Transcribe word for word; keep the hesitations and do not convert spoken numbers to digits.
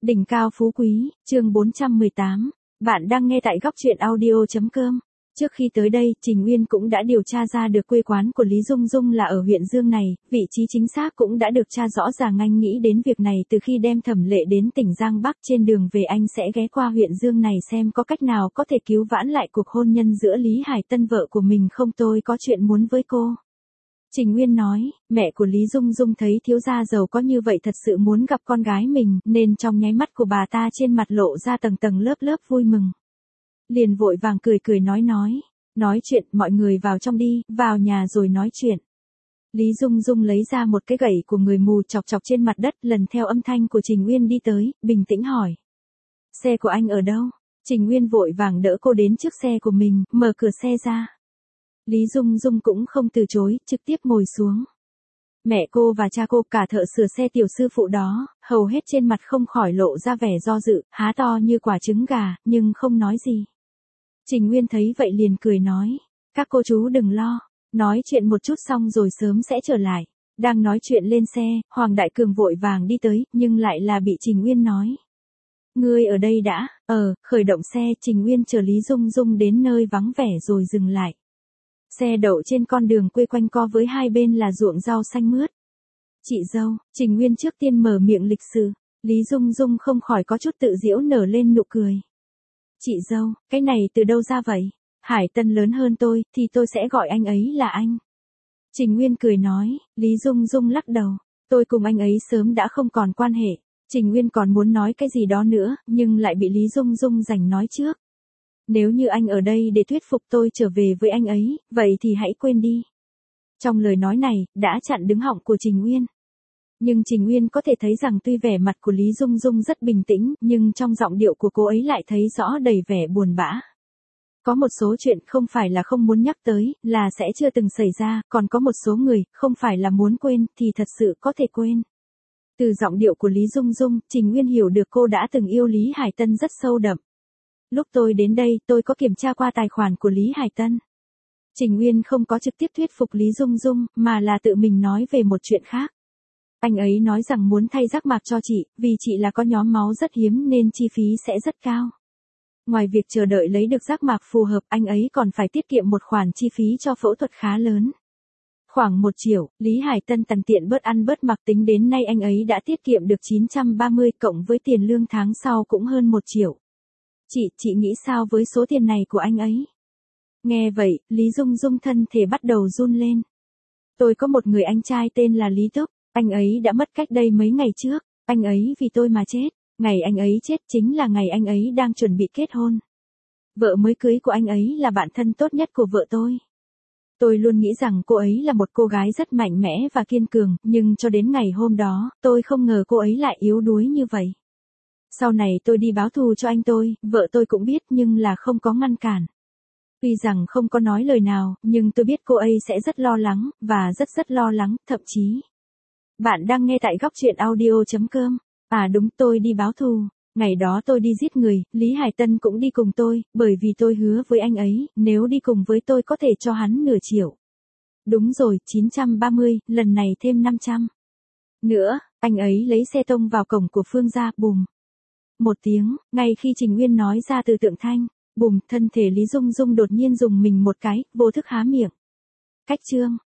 Đỉnh cao phú quý, chương bốn trăm mười tám. Bạn đang nghe tại góc truyện audio chấm com. Trước khi tới đây, Trình Uyên cũng đã điều tra ra được quê quán của Lý Dung Dung là ở huyện Dương này, vị trí chính xác cũng đã được tra rõ ràng. Anh nghĩ đến việc này từ khi đem Thẩm Lệ đến tỉnh Giang Bắc, trên đường về anh sẽ ghé qua huyện Dương này xem có cách nào có thể cứu vãn lại cuộc hôn nhân giữa Lý Hải Tân vợ của mình không. Tôi có chuyện muốn với cô. Trình Nguyên nói, mẹ của Lý Dung Dung thấy thiếu gia giàu có như vậy thật sự muốn gặp con gái mình, nên trong nháy mắt của bà ta trên mặt lộ ra tầng tầng lớp lớp vui mừng. Liền vội vàng cười cười nói nói, nói chuyện, mọi người vào trong đi, vào nhà rồi nói chuyện. Lý Dung Dung lấy ra một cái gậy của người mù chọc chọc trên mặt đất, lần theo âm thanh của Trình Nguyên đi tới, bình tĩnh hỏi. Xe của anh ở đâu? Trình Nguyên vội vàng đỡ cô đến trước xe của mình, mở cửa xe ra. Lý Dung Dung cũng không từ chối, trực tiếp ngồi xuống. Mẹ cô và cha cô, cả thợ sửa xe tiểu sư phụ đó, hầu hết trên mặt không khỏi lộ ra vẻ do dự, há to như quả trứng gà, nhưng không nói gì. Trình Nguyên thấy vậy liền cười nói, các cô chú đừng lo, nói chuyện một chút xong rồi sớm sẽ trở lại. Đang nói chuyện lên xe, Hoàng Đại Cường vội vàng đi tới, nhưng lại là bị Trình Nguyên nói. Ngươi ở đây đã, ờ, khởi động xe. Trình Nguyên chờ Lý Dung Dung đến nơi vắng vẻ rồi dừng lại. Xe đậu trên con đường quê quanh co với hai bên là ruộng rau xanh mướt. Chị dâu, Trình Nguyên trước tiên mở miệng lịch sự, Lý Dung Dung không khỏi có chút tự giễu nở lên nụ cười. Chị dâu, cái này từ đâu ra vậy? Hải Tân lớn hơn tôi, thì tôi sẽ gọi anh ấy là anh. Trình Nguyên cười nói, Lý Dung Dung lắc đầu, tôi cùng anh ấy sớm đã không còn quan hệ. Trình Nguyên còn muốn nói cái gì đó nữa, nhưng lại bị Lý Dung Dung giành nói trước. Nếu như anh ở đây để thuyết phục tôi trở về với anh ấy, vậy thì hãy quên đi. Trong lời nói này, đã chặn đứng họng của Trình Nguyên. Nhưng Trình Nguyên có thể thấy rằng tuy vẻ mặt của Lý Dung Dung rất bình tĩnh, nhưng trong giọng điệu của cô ấy lại thấy rõ đầy vẻ buồn bã. Có một số chuyện không phải là không muốn nhắc tới, là sẽ chưa từng xảy ra, còn có một số người, không phải là muốn quên, thì thật sự có thể quên. Từ giọng điệu của Lý Dung Dung, Trình Nguyên hiểu được cô đã từng yêu Lý Hải Tân rất sâu đậm. Lúc tôi đến đây, tôi có kiểm tra qua tài khoản của Lý Hải Tân. Trình Nguyên không có trực tiếp thuyết phục Lý Dung Dung, mà là tự mình nói về một chuyện khác. Anh ấy nói rằng muốn thay giác mạc cho chị, vì chị là có nhóm máu rất hiếm nên chi phí sẽ rất cao. Ngoài việc chờ đợi lấy được giác mạc phù hợp, anh ấy còn phải tiết kiệm một khoản chi phí cho phẫu thuật khá lớn. Khoảng một triệu, Lý Hải Tân tằn tiện bớt ăn bớt mặc, tính đến nay anh ấy đã tiết kiệm được chín trăm ba mươi, cộng với tiền lương tháng sau cũng hơn một triệu. Chị, chị nghĩ sao với số tiền này của anh ấy? Nghe vậy, Lý Dung Dung thân thể bắt đầu run lên. Tôi có một người anh trai tên là Lý Túc, anh ấy đã mất cách đây mấy ngày trước, anh ấy vì tôi mà chết, ngày anh ấy chết chính là ngày anh ấy đang chuẩn bị kết hôn. Vợ mới cưới của anh ấy là bạn thân tốt nhất của vợ tôi. Tôi luôn nghĩ rằng cô ấy là một cô gái rất mạnh mẽ và kiên cường, nhưng cho đến ngày hôm đó, tôi không ngờ cô ấy lại yếu đuối như vậy. Sau này tôi đi báo thù cho anh tôi, vợ tôi cũng biết nhưng là không có ngăn cản. Tuy rằng không có nói lời nào, nhưng tôi biết cô ấy sẽ rất lo lắng, và rất rất lo lắng, thậm chí. Bạn đang nghe tại góc truyện audio chấm com. À đúng, tôi đi báo thù. Ngày đó tôi đi giết người, Lý Hải Tân cũng đi cùng tôi, bởi vì tôi hứa với anh ấy, nếu đi cùng với tôi có thể cho hắn nửa triệu. Đúng rồi, chín trăm ba mươi, lần này thêm năm trăm. Nữa, anh ấy lấy xe tông vào cổng của Phương gia, bùm. Một tiếng, ngay khi Trình Nguyên nói ra từ tượng thanh, bùm, thân thể Lý Dung Dung đột nhiên dùng mình một cái, vô thức há miệng. Cách chương,